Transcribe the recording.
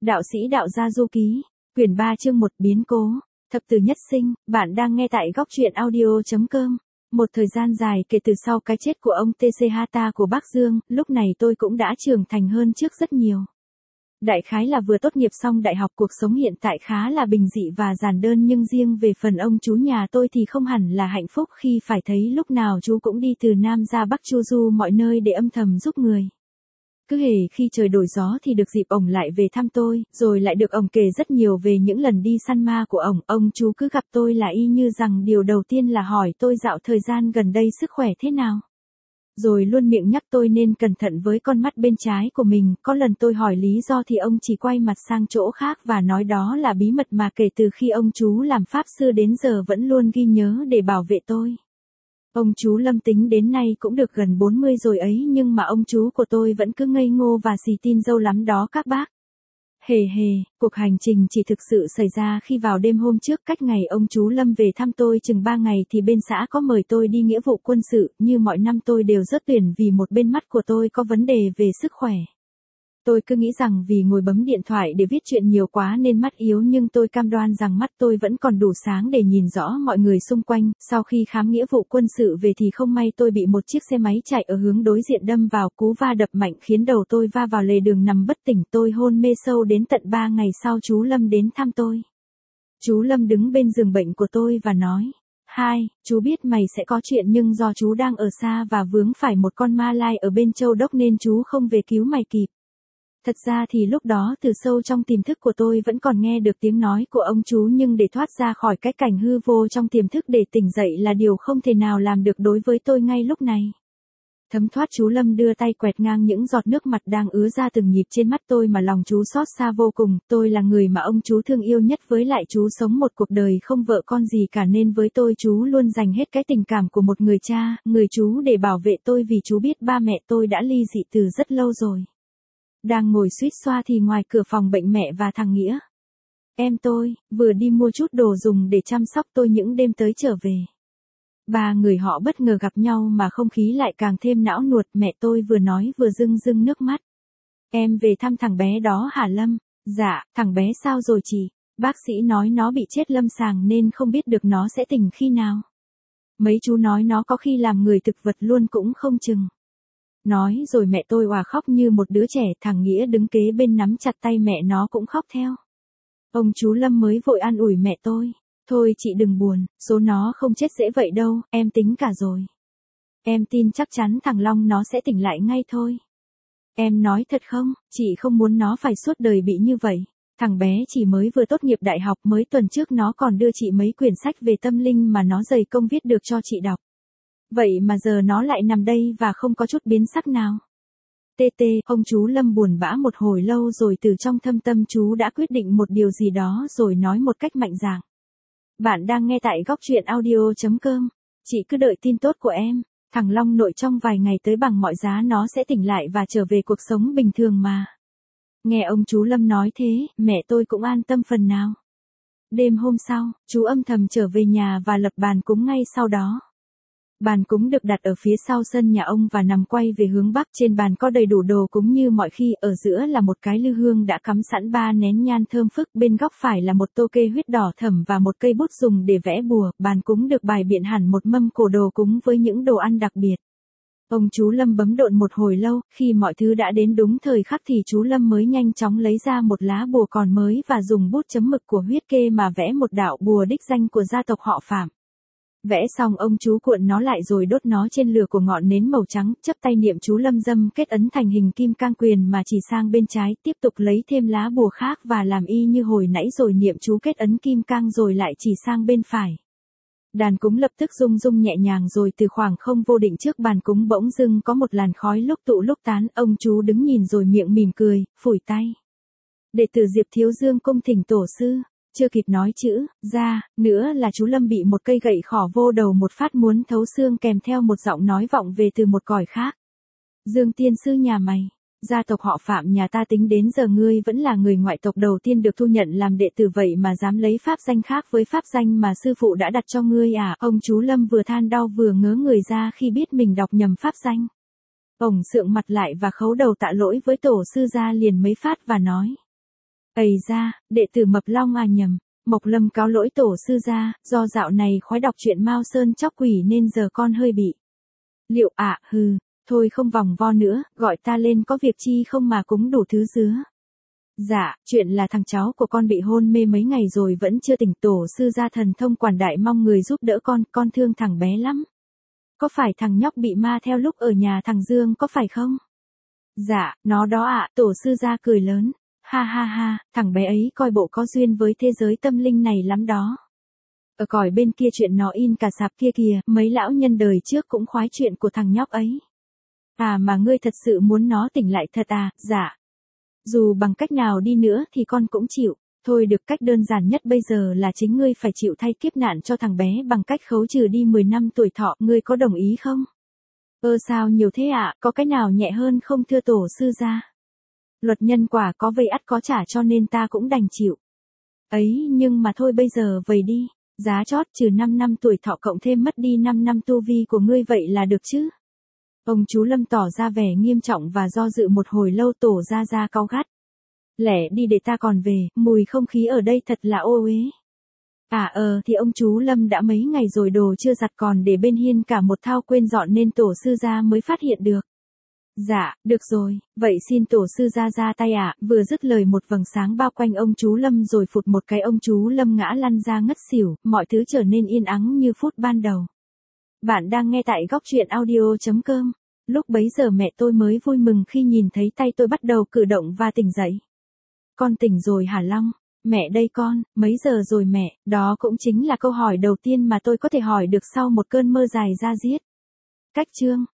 Đạo sĩ đạo gia du ký, quyển 3 chương 1 biến cố, thập tử nhất sinh, bạn đang nghe tại góc truyện audio.com. Một thời gian dài kể từ sau cái chết của ông T.C. Hata của Bắc Dương, lúc này tôi cũng đã trưởng thành hơn trước rất nhiều. Đại khái là vừa tốt nghiệp xong đại học, cuộc sống hiện tại khá là bình dị và giản đơn, nhưng riêng về phần ông chú nhà tôi thì không hẳn là hạnh phúc khi phải thấy lúc nào chú cũng đi từ Nam ra Bắc chu du mọi nơi để âm thầm giúp người. Cứ hễ khi trời đổi gió thì được dịp ổng lại về thăm tôi, rồi lại được ổng kể rất nhiều về những lần đi săn ma của ổng. Ông chú cứ gặp tôi là y như rằng điều đầu tiên là hỏi tôi dạo thời gian gần đây sức khỏe thế nào. Rồi luôn miệng nhắc tôi nên cẩn thận với con mắt bên trái của mình. Có lần tôi hỏi lý do thì ông chỉ quay mặt sang chỗ khác và nói đó là bí mật mà kể từ khi ông chú làm pháp sư đến giờ vẫn luôn ghi nhớ để bảo vệ tôi. Ông chú Lâm tính đến nay cũng được gần 40 rồi ấy, nhưng mà ông chú của tôi vẫn cứ ngây ngô và xì tin dâu lắm đó các bác. Hề hề, cuộc hành trình chỉ thực sự xảy ra khi vào đêm hôm trước, cách ngày ông chú Lâm về thăm tôi chừng 3 ngày thì bên xã có mời tôi đi nghĩa vụ quân sự. Như mọi năm tôi đều rớt tuyển vì một bên mắt của tôi có vấn đề về sức khỏe. Tôi cứ nghĩ rằng vì ngồi bấm điện thoại để viết chuyện nhiều quá nên mắt yếu, nhưng tôi cam đoan rằng mắt tôi vẫn còn đủ sáng để nhìn rõ mọi người xung quanh. Sau khi khám nghĩa vụ quân sự về thì không may tôi bị một chiếc xe máy chạy ở hướng đối diện đâm vào, cú va đập mạnh khiến đầu tôi va vào lề đường nằm bất tỉnh. Tôi hôn mê sâu đến tận 3 ngày sau chú Lâm đến thăm tôi. Chú Lâm đứng bên giường bệnh của tôi và nói: "Hai, chú biết mày sẽ có chuyện, nhưng do chú đang ở xa và vướng phải một con ma lai ở bên Châu Đốc nên chú không về cứu mày kịp." Thật ra thì lúc đó từ sâu trong tiềm thức của tôi vẫn còn nghe được tiếng nói của ông chú, nhưng để thoát ra khỏi cái cảnh hư vô trong tiềm thức để tỉnh dậy là điều không thể nào làm được đối với tôi ngay lúc này. Thấm thoát chú Lâm đưa tay quẹt ngang những giọt nước mặt đang ứa ra từng nhịp trên mắt tôi mà lòng chú xót xa vô cùng. Tôi là người mà ông chú thương yêu nhất, với lại chú sống một cuộc đời không vợ con gì cả, nên với tôi chú luôn dành hết cái tình cảm của một người cha, người chú để bảo vệ tôi, vì chú biết ba mẹ tôi đã ly dị từ rất lâu rồi. Đang ngồi suýt xoa thì ngoài cửa phòng bệnh mẹ và thằng Nghĩa, em tôi, vừa đi mua chút đồ dùng để chăm sóc tôi những đêm tới trở về. Ba người họ bất ngờ gặp nhau mà không khí lại càng thêm não nuột. Mẹ tôi vừa nói vừa rưng rưng nước mắt. Em về thăm thằng bé đó hả Lâm? Dạ, thằng bé sao rồi chị? Bác sĩ nói nó bị chết lâm sàng nên không biết được nó sẽ tỉnh khi nào. Mấy chú nói nó có khi làm người thực vật luôn cũng không chừng. Nói rồi mẹ tôi òa khóc như một đứa trẻ. Thằng Nghĩa đứng kế bên nắm chặt tay mẹ nó cũng khóc theo. Ông chú Lâm mới vội an ủi mẹ tôi: "Thôi chị đừng buồn, số nó không chết dễ vậy đâu, em tính cả rồi. Em tin chắc chắn thằng Long nó sẽ tỉnh lại ngay thôi." Em nói thật không, chị không muốn nó phải suốt đời bị như vậy. Thằng bé chỉ mới vừa tốt nghiệp đại học, mới tuần trước nó còn đưa chị mấy quyển sách về tâm linh mà nó dày công viết được cho chị đọc. Vậy mà giờ nó lại nằm đây và không có chút biến sắc nào. Ông chú Lâm buồn bã một hồi lâu rồi từ trong thâm tâm chú đã quyết định một điều gì đó rồi nói một cách mạnh dạn: "Bạn đang nghe tại góc truyện audio.com. Chị cứ đợi tin tốt của em. Thằng Long nội trong vài ngày tới bằng mọi giá nó sẽ tỉnh lại và trở về cuộc sống bình thường mà." Nghe ông chú Lâm nói thế, mẹ tôi cũng an tâm phần nào. Đêm hôm sau, chú âm thầm trở về nhà và lập bàn cúng ngay sau đó. Bàn cúng được đặt ở phía sau sân nhà ông và nằm quay về hướng bắc. Trên bàn có đầy đủ đồ cúng như mọi khi, ở giữa là một cái lư hương đã cắm sẵn 3 nén nhang thơm phức, bên góc phải là một tô kê huyết đỏ thẫm và một cây bút dùng để vẽ bùa. Bàn cúng được bày biện hẳn một mâm cổ đồ cúng với những đồ ăn đặc biệt. Ông chú Lâm bấm độn một hồi lâu, khi mọi thứ đã đến đúng thời khắc thì chú Lâm mới nhanh chóng lấy ra một lá bùa còn mới và dùng bút chấm mực của huyết kê mà vẽ một đạo bùa đích danh của gia tộc họ Phạm. Vẽ xong ông chú cuộn nó lại rồi đốt nó trên lửa của ngọn nến màu trắng, chắp tay niệm chú Lâm dâm kết ấn thành hình kim cang quyền mà chỉ sang bên trái, tiếp tục lấy thêm lá bùa khác và làm y như hồi nãy rồi niệm chú kết ấn kim cang rồi lại chỉ sang bên phải. Đàn cúng lập tức rung rung nhẹ nhàng, rồi từ khoảng không vô định trước bàn cúng bỗng dưng có một làn khói lúc tụ lúc tán. Ông chú đứng nhìn rồi miệng mỉm cười, phủi tay. Đệ tử Diệp Thiếu Dương cung thỉnh tổ sư. Chưa kịp nói chữ ra nữa là chú Lâm bị một cây gậy khỏ vô đầu một phát muốn thấu xương, kèm theo một giọng nói vọng về từ một cõi khác: "Dương tiên sư nhà mày, gia tộc họ Phạm nhà ta tính đến giờ ngươi vẫn là người ngoại tộc đầu tiên được thu nhận làm đệ tử, vậy mà dám lấy pháp danh khác với pháp danh mà sư phụ đã đặt cho ngươi à?" Ông chú Lâm vừa than đau vừa ngớ người ra khi biết mình đọc nhầm pháp danh. Ông sượng mặt lại và khấu đầu tạ lỗi với tổ sư ra liền mấy phát và nói: Ầy ra, đệ tử Mập Long à nhầm. Mộc Lâm cáo lỗi tổ sư gia, do dạo này khoái đọc truyện Mao Sơn Chóc Quỷ nên giờ con hơi bị. Liệu ạ, hừ, thôi không vòng vo nữa, gọi ta lên có việc chi không mà cúng đủ thứ dứa. Dạ, chuyện là thằng cháu của con bị hôn mê mấy ngày rồi vẫn chưa tỉnh, tổ sư gia thần thông quảng đại mong người giúp đỡ con thương thằng bé lắm. Có phải thằng nhóc bị ma theo lúc ở nhà thằng Dương có phải không? Dạ, nó đó ạ, tổ sư gia cười lớn. Ha ha ha, thằng bé ấy coi bộ có duyên với thế giới tâm linh này lắm đó. Ở cõi bên kia chuyện nó in cả sạp kia kìa, mấy lão nhân đời trước cũng khoái chuyện của thằng nhóc ấy. À mà ngươi thật sự muốn nó tỉnh lại thật à? Dạ. Dù bằng cách nào đi nữa thì con cũng chịu. Thôi được, cách đơn giản nhất bây giờ là chính ngươi phải chịu thay kiếp nạn cho thằng bé bằng cách khấu trừ đi 10 năm tuổi thọ, ngươi có đồng ý không? Sao nhiều thế ạ, có cái nào nhẹ hơn không thưa tổ sư gia? Luật nhân quả có vây ắt có trả cho nên ta cũng đành chịu. Ấy nhưng mà thôi bây giờ vầy đi, giá chót trừ 5 năm tuổi thọ cộng thêm mất đi 5 năm tu vi của ngươi vậy là được chứ? Ông chú Lâm tỏ ra vẻ nghiêm trọng và do dự một hồi lâu, tổ ra cáu gắt. Lẻ đi để ta còn về, mùi không khí ở đây thật là ô uế. Thì ông chú Lâm đã mấy ngày rồi đồ chưa giặt còn để bên hiên cả một thao quên dọn nên tổ sư gia mới phát hiện được. Dạ, được rồi, vậy xin tổ sư gia ra tay ạ. Vừa dứt lời một vầng sáng bao quanh ông chú Lâm rồi phụt một cái ông chú Lâm ngã lăn ra ngất xỉu, mọi thứ trở nên yên ắng như phút ban đầu. Bạn đang nghe tại góc truyện audio.com. Lúc bấy giờ mẹ tôi mới vui mừng khi nhìn thấy tay tôi bắt đầu cử động và tỉnh dậy. Con tỉnh rồi hả Long? Mẹ đây con, mấy giờ rồi mẹ? Đó cũng chính là câu hỏi đầu tiên mà tôi có thể hỏi được sau một cơn mơ dài da diết. Cách chương